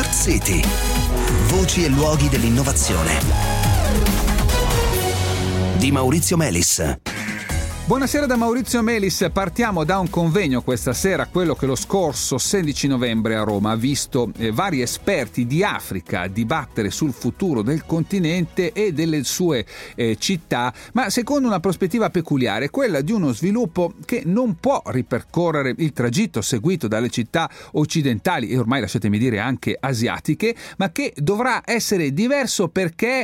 Smart City. Voci e luoghi dell'innovazione. Di Maurizio Melis. Buonasera da Maurizio Melis. Partiamo da un convegno questa sera, quello che lo scorso 16 novembre a Roma ha visto vari esperti di Africa dibattere sul futuro del continente e delle sue città, ma secondo una prospettiva peculiare, quella di uno sviluppo che non può ripercorrere il tragitto seguito dalle città occidentali e ormai, lasciatemi dire, anche asiatiche, ma che dovrà essere diverso perché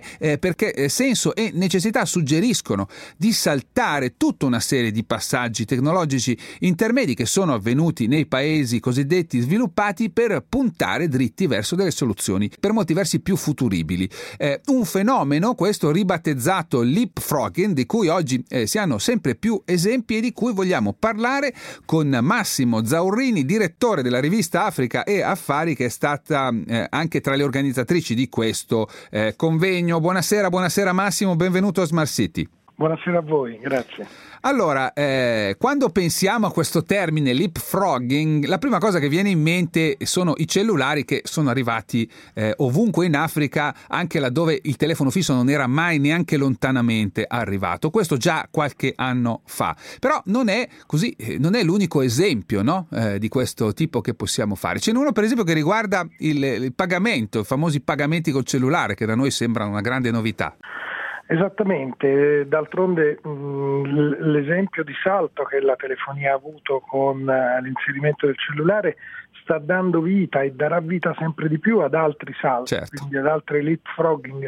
senso e necessità suggeriscono di saltare tutta una serie di passaggi tecnologici intermedi che sono avvenuti nei paesi cosiddetti sviluppati per puntare dritti verso delle soluzioni per molti versi più futuribili. Un fenomeno, questo ribattezzato leapfrogging, di cui oggi si hanno sempre più esempi e di cui vogliamo parlare con Massimo Zaurrini, direttore della rivista Africa e Affari, che è stata anche tra le organizzatrici di questo convegno. Buonasera Massimo, benvenuto a Smart City. Buonasera a voi, grazie. Allora, quando pensiamo a questo termine leapfrogging, la prima cosa che viene in mente sono i cellulari che sono arrivati ovunque in Africa, anche laddove il telefono fisso non era mai neanche lontanamente arrivato. Questo già qualche anno fa. Però non è l'unico esempio, no? Di questo tipo che possiamo fare. Ce n'è uno, per esempio, che riguarda il pagamento, i famosi pagamenti col cellulare, che da noi sembrano una grande novità. Esattamente, d'altronde l'esempio di salto che la telefonia ha avuto con l'inserimento del cellulare sta dando vita e darà vita sempre di più ad altri salti, certo. Quindi ad altri leapfrogging,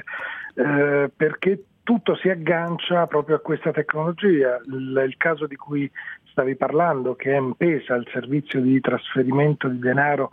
perché tutto si aggancia proprio a questa tecnologia. Il caso di cui stavi parlando, che è M-Pesa, il servizio di trasferimento di denaro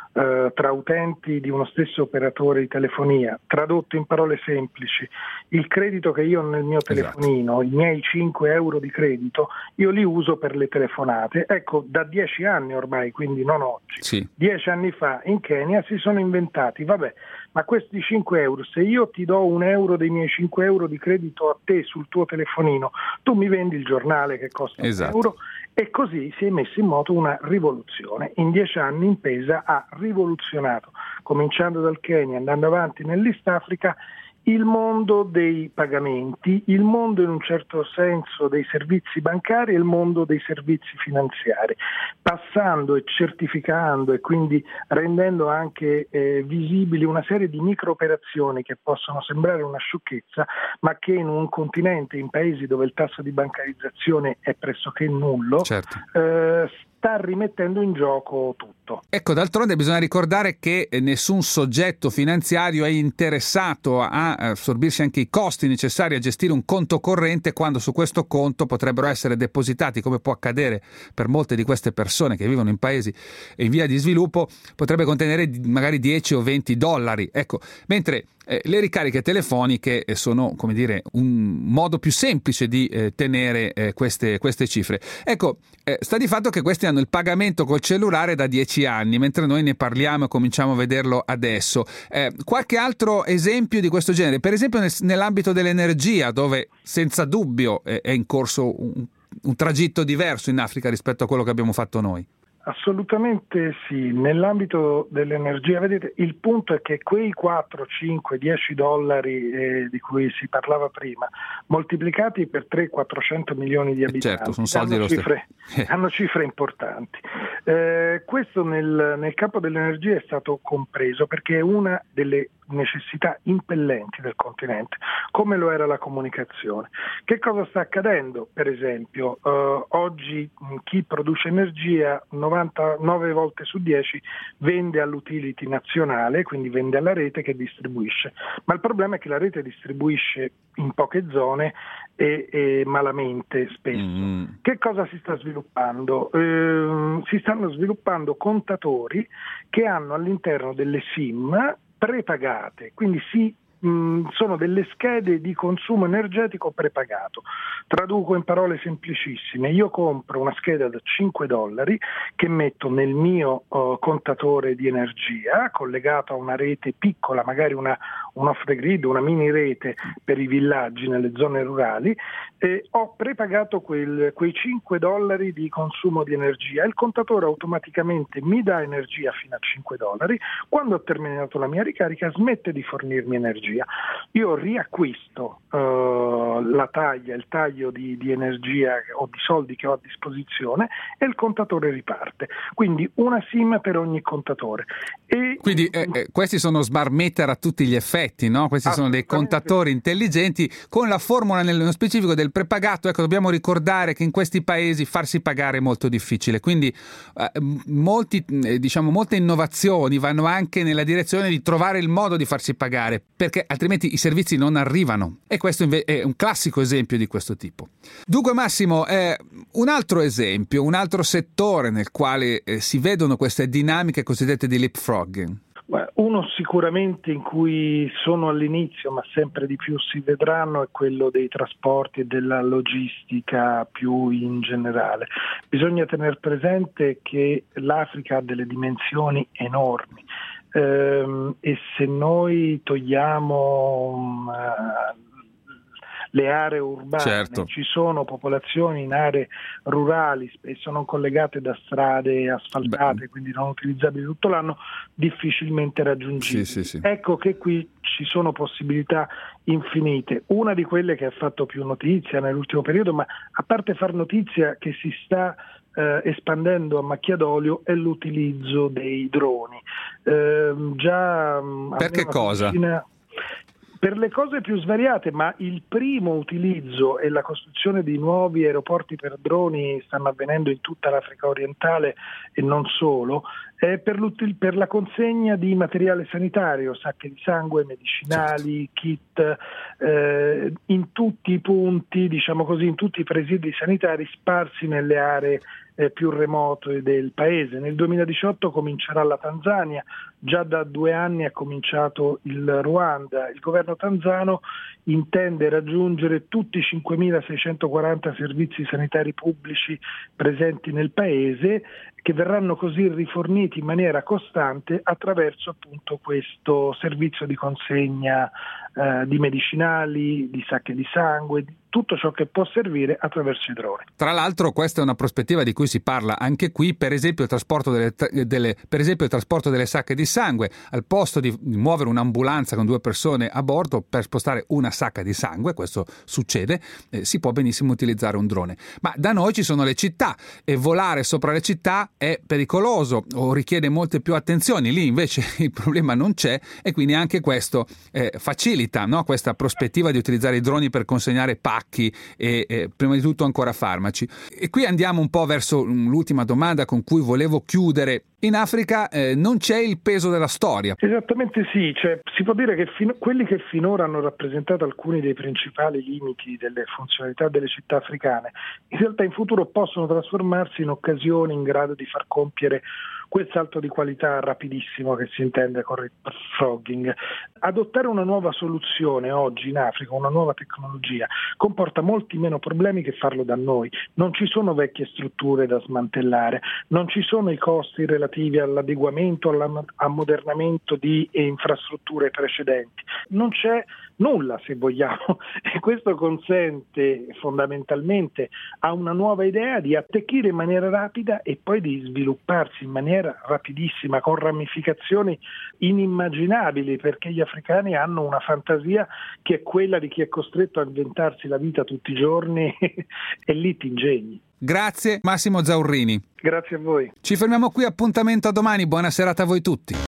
tra utenti di uno stesso operatore di telefonia. Tradotto in parole semplici, il credito che io ho nel mio telefonino, I miei 5 euro di credito, io li uso per le telefonate. Ecco, da 10 anni ormai, quindi non oggi, sì. 10 anni fa in Kenya si sono inventati, ma questi 5 euro, se io ti do 1 euro dei miei 5 euro di credito a te sul tuo telefonino, tu mi vendi il giornale che costa 1 euro. E così si è messa in moto una rivoluzione. In 10 anni M-Pesa ha rivoluzionato, cominciando dal Kenya, andando avanti nell'East Africa, il mondo dei pagamenti, il mondo in un certo senso dei servizi bancari e il mondo dei servizi finanziari, passando e certificando e quindi rendendo anche visibili una serie di micro operazioni che possono sembrare una sciocchezza, ma che in un continente, in paesi dove il tasso di bancarizzazione è pressoché nullo, certo. Sta rimettendo in gioco tutto. Ecco, d'altronde bisogna ricordare che nessun soggetto finanziario è interessato a assorbirsi anche i costi necessari a gestire un conto corrente quando su questo conto potrebbero essere depositati, come può accadere per molte di queste persone che vivono in paesi in via di sviluppo, potrebbe contenere magari 10 o 20 dollari. Ecco, mentre le ricariche telefoniche sono, come dire, un modo più semplice di tenere queste cifre. Ecco, sta di fatto che questi hanno il pagamento col cellulare da 10 anni, mentre noi ne parliamo e cominciamo a vederlo adesso. Qualche altro esempio di questo genere? Per esempio nell'ambito dell'energia, dove senza dubbio è in corso un tragitto diverso in Africa rispetto a quello che abbiamo fatto noi. Assolutamente sì, nell'ambito dell'energia, vedete, il punto è che quei 4, 5, 10 dollari di cui si parlava prima, moltiplicati per 300-400 milioni di abitanti, certo, sono soldi hanno cifre importanti. Questo nel campo dell'energia è stato compreso perché è una delle necessità impellenti del continente, come lo era la comunicazione. Che cosa sta accadendo? Per esempio, oggi chi produce energia 99 volte su 10 vende all'utility nazionale, quindi vende alla rete che distribuisce. Ma il problema è che la rete distribuisce in poche zone e malamente spesso. Che cosa si sta sviluppando? Si stanno sviluppando contatori che hanno all'interno delle SIM prepagate, quindi si sono delle schede di consumo energetico prepagato. Traduco in parole semplicissime: io compro una scheda da $5 che metto nel mio contatore di energia collegato a una rete piccola, magari un off the grid, una mini rete per i villaggi nelle zone rurali, e ho prepagato quei $5 di consumo di energia. Il contatore automaticamente mi dà energia fino a $5. Quando ho terminato la mia ricarica smette di fornirmi energia. Io riacquisto il taglio di energia o di soldi che ho a disposizione e il contatore riparte. Quindi una SIM per ogni contatore. Quindi questi sono smart meter a tutti gli effetti, no? Questi sono dei contatori intelligenti con la formula nello specifico del prepagato. Ecco, dobbiamo ricordare che in questi paesi farsi pagare è molto difficile, quindi molte innovazioni vanno anche nella direzione di trovare il modo di farsi pagare, perché altrimenti i servizi non arrivano, e questo è un classico esempio di questo tipo. Dunque Massimo, un altro esempio, un altro settore nel quale si vedono queste dinamiche cosiddette di leapfrogging. Uno sicuramente in cui sono all'inizio, ma sempre di più si vedranno, è quello dei trasporti e della logistica più in generale. Bisogna tener presente che l'Africa ha delle dimensioni enormi, e se noi togliamo le aree urbane, certo, ci sono popolazioni in aree rurali, spesso non collegate da strade asfaltate, quindi non utilizzabili tutto l'anno, difficilmente raggiungibili. Sì. Ecco che qui ci sono possibilità infinite. Una di quelle che ha fatto più notizia nell'ultimo periodo, ma a parte far notizia, che si sta espandendo a macchia d'olio, è l'utilizzo dei droni. Per che cosa? Per le cose più svariate, ma il primo utilizzo e la costruzione di nuovi aeroporti per droni stanno avvenendo in tutta l'Africa orientale e non solo, è per la consegna di materiale sanitario, sacche di sangue, medicinali, kit, in tutti i punti, diciamo così, in tutti i presidi sanitari sparsi nelle aree più remote del paese. Nel 2018 comincerà la Tanzania, già da 2 anni ha cominciato il Ruanda. Il governo tanzano intende raggiungere tutti i 5.640 servizi sanitari pubblici presenti nel paese, che verranno così riforniti in maniera costante attraverso appunto questo servizio di consegna di medicinali, di sacche di sangue, di tutto ciò che può servire attraverso i droni. Tra l'altro questa è una prospettiva di cui si parla anche qui, per esempio il trasporto delle sacche di sangue. Al posto di muovere un'ambulanza con 2 persone a bordo per spostare una sacca di sangue, questo succede, si può benissimo utilizzare un drone. Ma da noi ci sono le città e volare sopra le città è pericoloso o richiede molte più attenzioni. Lì invece il problema non c'è, e quindi anche questo facilita, no? Questa prospettiva di utilizzare i droni per consegnare pacchi e prima di tutto ancora farmaci. E qui andiamo un po' verso l'ultima domanda con cui volevo chiudere. In Africa non c'è il peso della storia. Esattamente sì, cioè, si può dire che quelli che finora hanno rappresentato alcuni dei principali limiti delle funzionalità delle città africane, in realtà in futuro possono trasformarsi in occasioni in grado di far compiere quel salto di qualità rapidissimo che si intende con leapfrogging. Adottare una nuova soluzione oggi in Africa, una nuova tecnologia, comporta molti meno problemi che farlo da noi. Non ci sono vecchie strutture da smantellare, non ci sono i costi relativi all'adeguamento, all'ammodernamento di infrastrutture precedenti. Non c'è nulla, se vogliamo, e questo consente fondamentalmente a una nuova idea di attecchire in maniera rapida e poi di svilupparsi in maniera rapidissima, con ramificazioni inimmaginabili, perché gli africani hanno una fantasia che è quella di chi è costretto a inventarsi la vita tutti i giorni e lì ti ingegni. Grazie Massimo Zaurrini. Grazie a voi. Ci fermiamo qui, appuntamento a domani, buona serata a voi tutti.